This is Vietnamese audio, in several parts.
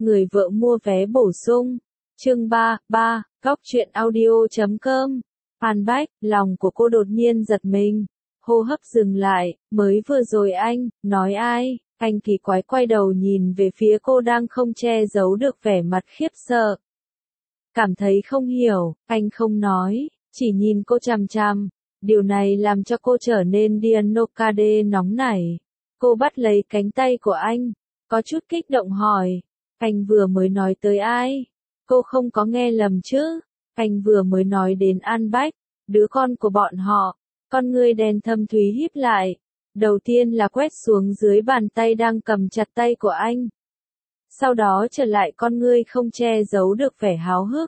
người vợ mua vé bổ sung. Chương 3, Góc truyện audio.com. Phan Bách, lòng của cô đột nhiên giật mình. Hô hấp dừng lại, mới vừa rồi anh, nói ai? Anh kỳ quái quay đầu nhìn về phía cô đang không che giấu được vẻ mặt khiếp sợ. Cảm thấy không hiểu, anh không nói, chỉ nhìn cô chằm chằm. Điều này làm cho cô trở nên Dianokade nóng nảy. Cô bắt lấy cánh tay của anh, có chút kích động hỏi. Anh vừa mới nói tới ai? Cô không có nghe lầm chứ? Anh vừa mới nói đến An Bách, đứa con của bọn họ. Con ngươi đen thâm thúy híp lại. Đầu tiên là quét xuống dưới bàn tay đang cầm chặt tay của anh. Sau đó trở lại con ngươi không che giấu được vẻ háo hức.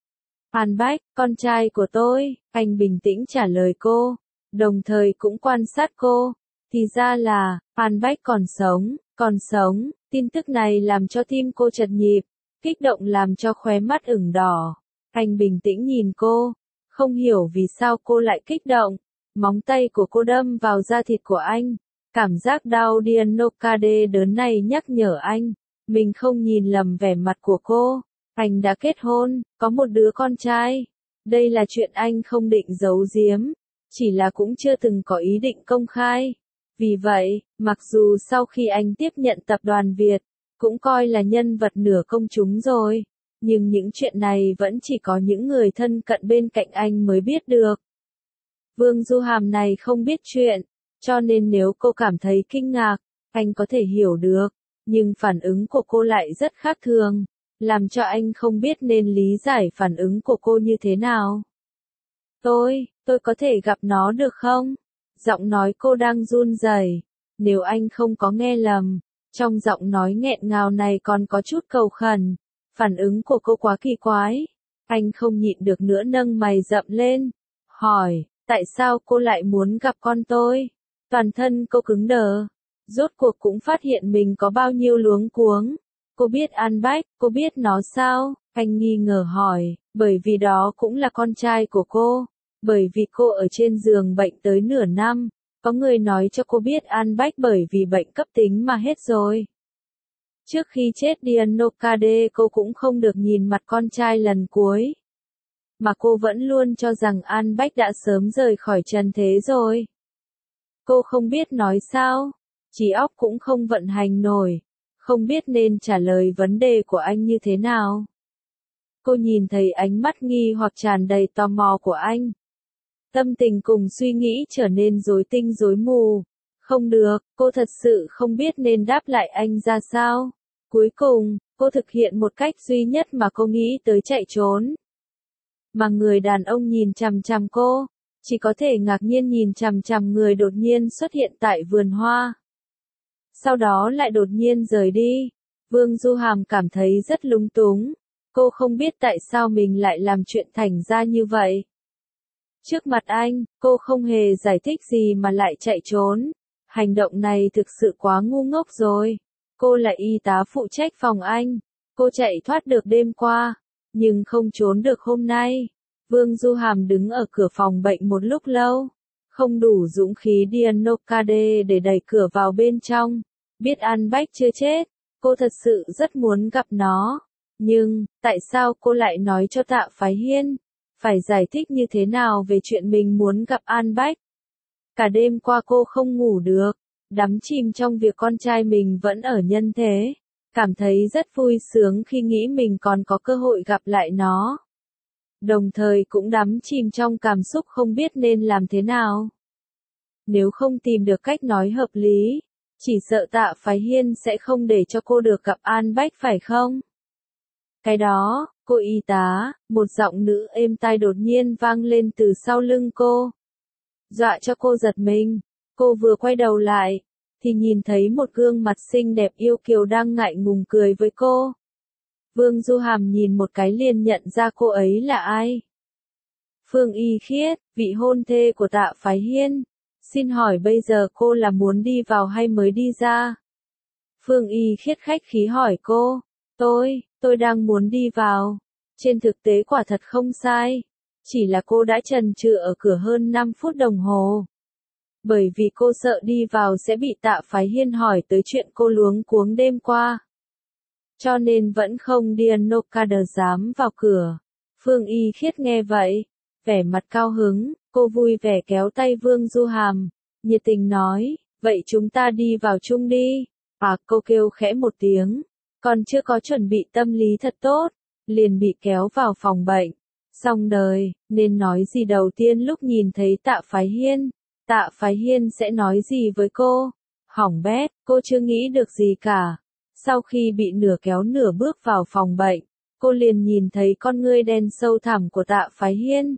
An Bách, con trai của tôi, anh bình tĩnh trả lời cô, đồng thời cũng quan sát cô. Thì ra là, An Bách còn sống, tin tức này làm cho tim cô chật nhịp, kích động làm cho khóe mắt ửng đỏ. Anh bình tĩnh nhìn cô, không hiểu vì sao cô lại kích động. Móng tay của cô đâm vào da thịt của anh, cảm giác đau Dianokade đớn này nhắc nhở anh, mình không nhìn lầm vẻ mặt của cô. Anh đã kết hôn, có một đứa con trai. Đây là chuyện anh không định giấu giếm, chỉ là cũng chưa từng có ý định công khai. Vì vậy, mặc dù sau khi anh tiếp nhận tập đoàn Việt, cũng coi là nhân vật nửa công chúng rồi, nhưng những chuyện này vẫn chỉ có những người thân cận bên cạnh anh mới biết được. Vương Du Hàm này không biết chuyện, cho nên nếu cô cảm thấy kinh ngạc, anh có thể hiểu được, nhưng phản ứng của cô lại rất khác thường, làm cho anh không biết nên lý giải phản ứng của cô như thế nào. Tôi có thể gặp nó được không? Giọng nói cô đang run rẩy. Nếu anh không có nghe lầm, trong giọng nói nghẹn ngào này còn có chút cầu khẩn. Phản ứng của cô quá kỳ quái. Anh không nhịn được nữa nâng mày rậm lên, hỏi, tại sao cô lại muốn gặp con tôi? Toàn thân cô cứng đờ, rốt cuộc cũng phát hiện mình có bao nhiêu luống cuống. Cô biết An Bách, cô biết nó sao? Anh nghi ngờ hỏi, bởi vì đó cũng là con trai của cô. Bởi vì cô ở trên giường bệnh tới nửa năm, có người nói cho cô biết An Bách bởi vì bệnh cấp tính mà hết rồi. Trước khi chết Dianokade cô cũng không được nhìn mặt con trai lần cuối. Mà cô vẫn luôn cho rằng An Bách đã sớm rời khỏi trần thế rồi. Cô không biết nói sao, trí óc cũng không vận hành nổi, không biết nên trả lời vấn đề của anh như thế nào. Cô nhìn thấy ánh mắt nghi hoặc tràn đầy tò mò của anh. Tâm tình cùng suy nghĩ trở nên rối tinh rối mù. Không được, cô thật sự không biết nên đáp lại anh ra sao. Cuối cùng, cô thực hiện một cách duy nhất mà cô nghĩ tới, chạy trốn. Mà người đàn ông nhìn chằm chằm cô, chỉ có thể ngạc nhiên nhìn chằm chằm người đột nhiên xuất hiện tại vườn hoa. Sau đó lại đột nhiên rời đi. Vương Du Hàm cảm thấy rất lúng túng. Cô không biết tại sao mình lại làm chuyện thành ra như vậy. Trước mặt anh, cô không hề giải thích gì mà lại chạy trốn. Hành động này thực sự quá ngu ngốc rồi. Cô là y tá phụ trách phòng anh. Cô chạy thoát được đêm qua, nhưng không trốn được hôm nay. Vương Du Hàm đứng ở cửa phòng bệnh một lúc lâu. Không đủ dũng khí Dianokade để đẩy cửa vào bên trong. Biết An Bách chưa chết, cô thật sự rất muốn gặp nó. Nhưng, tại sao cô lại nói cho Tạ Phái Hiên? Phải giải thích như thế nào về chuyện mình muốn gặp An Bách? Cả đêm qua cô không ngủ được, đắm chìm trong việc con trai mình vẫn ở nhân thế. Cảm thấy rất vui sướng khi nghĩ mình còn có cơ hội gặp lại nó. Đồng thời cũng đắm chìm trong cảm xúc không biết nên làm thế nào. Nếu không tìm được cách nói hợp lý, chỉ sợ Tạ Phái Hiên sẽ không để cho cô được gặp An Bách phải không? Cái đó, cô y tá, một giọng nữ êm tai đột nhiên vang lên từ sau lưng cô. Dọa cho cô giật mình, cô vừa quay đầu lại, thì nhìn thấy một gương mặt xinh đẹp yêu kiều đang ngại ngùng cười với cô. Vương Du Hàm nhìn một cái liền nhận ra cô ấy là ai. Phương Y Khiết, vị hôn thê của Tạ Phái Hiên. Xin hỏi bây giờ cô là muốn đi vào hay mới đi ra? Phương Y Khiết khách khí hỏi cô. Tôi đang muốn đi vào. Trên thực tế quả thật không sai. Chỉ là cô đã chần chừ ở cửa hơn 5 phút đồng hồ. Bởi vì cô sợ đi vào sẽ bị Tạ Phái Hiên hỏi tới chuyện cô luống cuống đêm qua. cho nên vẫn không Dianokader dám vào cửa. Phương Y Khiết nghe vậy, vẻ mặt cao hứng, cô vui vẻ kéo tay Vương Du Hàm, nhiệt tình nói, vậy chúng ta đi vào chung đi. Cô kêu khẽ một tiếng, còn chưa có chuẩn bị tâm lý thật tốt, liền bị kéo vào phòng bệnh. Xong đời, nên nói gì đầu tiên lúc nhìn thấy Tạ Phái Hiên? Tạ Phái Hiên sẽ nói gì với cô? Hỏng bét, cô chưa nghĩ được gì cả. Sau khi bị nửa kéo nửa bước vào phòng bệnh, cô liền nhìn thấy con ngươi đen sâu thẳm của Tạ Phái Hiên.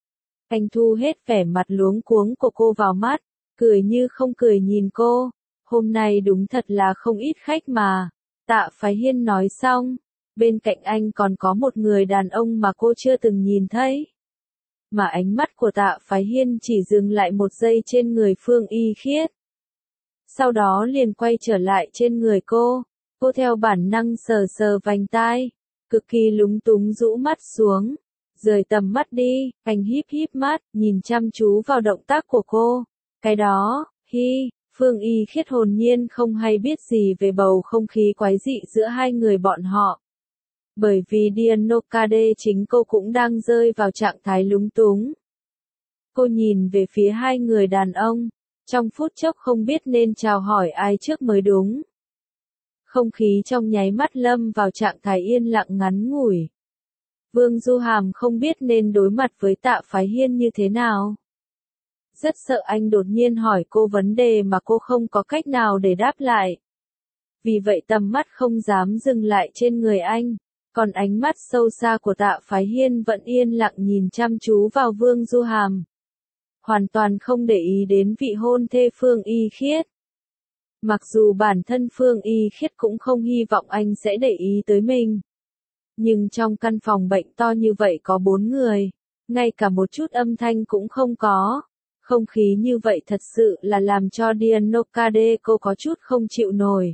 Anh thu hết vẻ mặt luống cuống của cô vào mắt, cười như không cười nhìn cô. Hôm nay đúng thật là không ít khách mà. Tạ Phái Hiên nói xong, bên cạnh anh còn có một người đàn ông mà cô chưa từng nhìn thấy. Mà ánh mắt của Tạ Phái Hiên chỉ dừng lại một giây trên người Phương Y Khiết. Sau đó liền quay trở lại trên người cô. Cô theo bản năng sờ sờ vành tai, cực kỳ lúng túng rũ mắt xuống, rời tầm mắt đi, anh híp híp mắt, nhìn chăm chú vào động tác của cô. Cái đó, Phương Y Khiết hồn nhiên không hay biết gì về bầu không khí quái dị giữa hai người bọn họ. Bởi vì Dianokader chính cô cũng đang rơi vào trạng thái lúng túng. Cô nhìn về phía hai người đàn ông, trong phút chốc không biết nên chào hỏi ai trước mới đúng. Không khí trong nháy mắt lâm vào trạng thái yên lặng ngắn ngủi. Vương Du Hàm không biết nên đối mặt với Tạ Phái Hiên như thế nào. Rất sợ anh đột nhiên hỏi cô vấn đề mà cô không có cách nào để đáp lại. Vì vậy tầm mắt không dám dừng lại trên người anh, còn ánh mắt sâu xa của Tạ Phái Hiên vẫn yên lặng nhìn chăm chú vào Vương Du Hàm. Hoàn toàn không để ý đến vị hôn thê Phương Y Khiết. Mặc dù bản thân Phương Y Khiết cũng không hy vọng anh sẽ để ý tới mình. Nhưng trong căn phòng bệnh to như vậy có 4 người, ngay cả một chút âm thanh cũng không có. Không khí như vậy thật sự là làm cho Dianokader cô có chút không chịu nổi.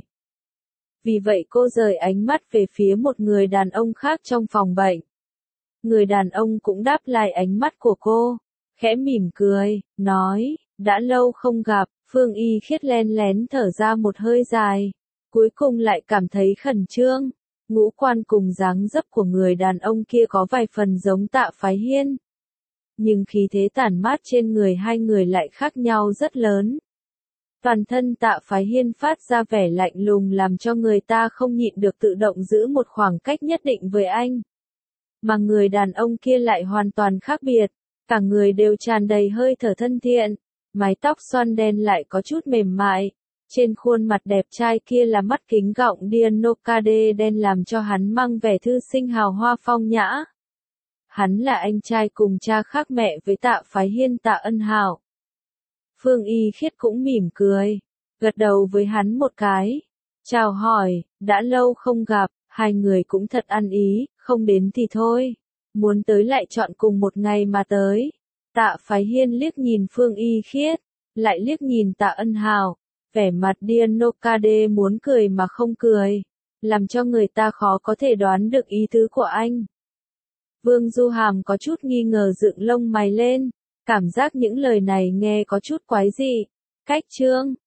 Vì vậy cô rời ánh mắt về phía một người đàn ông khác trong phòng bệnh. Người đàn ông cũng đáp lại ánh mắt của cô, khẽ mỉm cười, nói, đã lâu không gặp. Phương Y Khiết len lén thở ra một hơi dài, cuối cùng lại cảm thấy khẩn trương. Ngũ quan cùng dáng dấp của người đàn ông kia có vài phần giống Tạ Phái Hiên. Nhưng khí thế tản mát trên người hai người lại khác nhau rất lớn. Toàn thân Tạ Phái Hiên phát ra vẻ lạnh lùng làm cho người ta không nhịn được tự động giữ một khoảng cách nhất định với anh. Mà người đàn ông kia lại hoàn toàn khác biệt, cả người đều tràn đầy hơi thở thân thiện, mái tóc xoăn đen lại có chút mềm mại. Trên khuôn mặt đẹp trai kia là mắt kính gọng Dianokader đen làm cho hắn mang vẻ thư sinh hào hoa phong nhã. Hắn là anh trai cùng cha khác mẹ với Tạ Phái Hiên Tạ Ân Hạo. Phương Y Khiết cũng mỉm cười, gật đầu với hắn một cái. Chào hỏi, đã lâu không gặp, hai người cũng thật ăn ý, không đến thì thôi. Muốn tới lại chọn cùng một ngày mà tới. Tạ Phái Hiên liếc nhìn Phương Y Khiết, lại liếc nhìn Tạ Ân Hạo, vẻ mặt Dianokader muốn cười mà không cười, làm cho người ta khó có thể đoán được ý tứ của anh. Vương Du Hàm có chút nghi ngờ dựng lông mày lên, cảm giác những lời này nghe có chút quái dị. Cách chương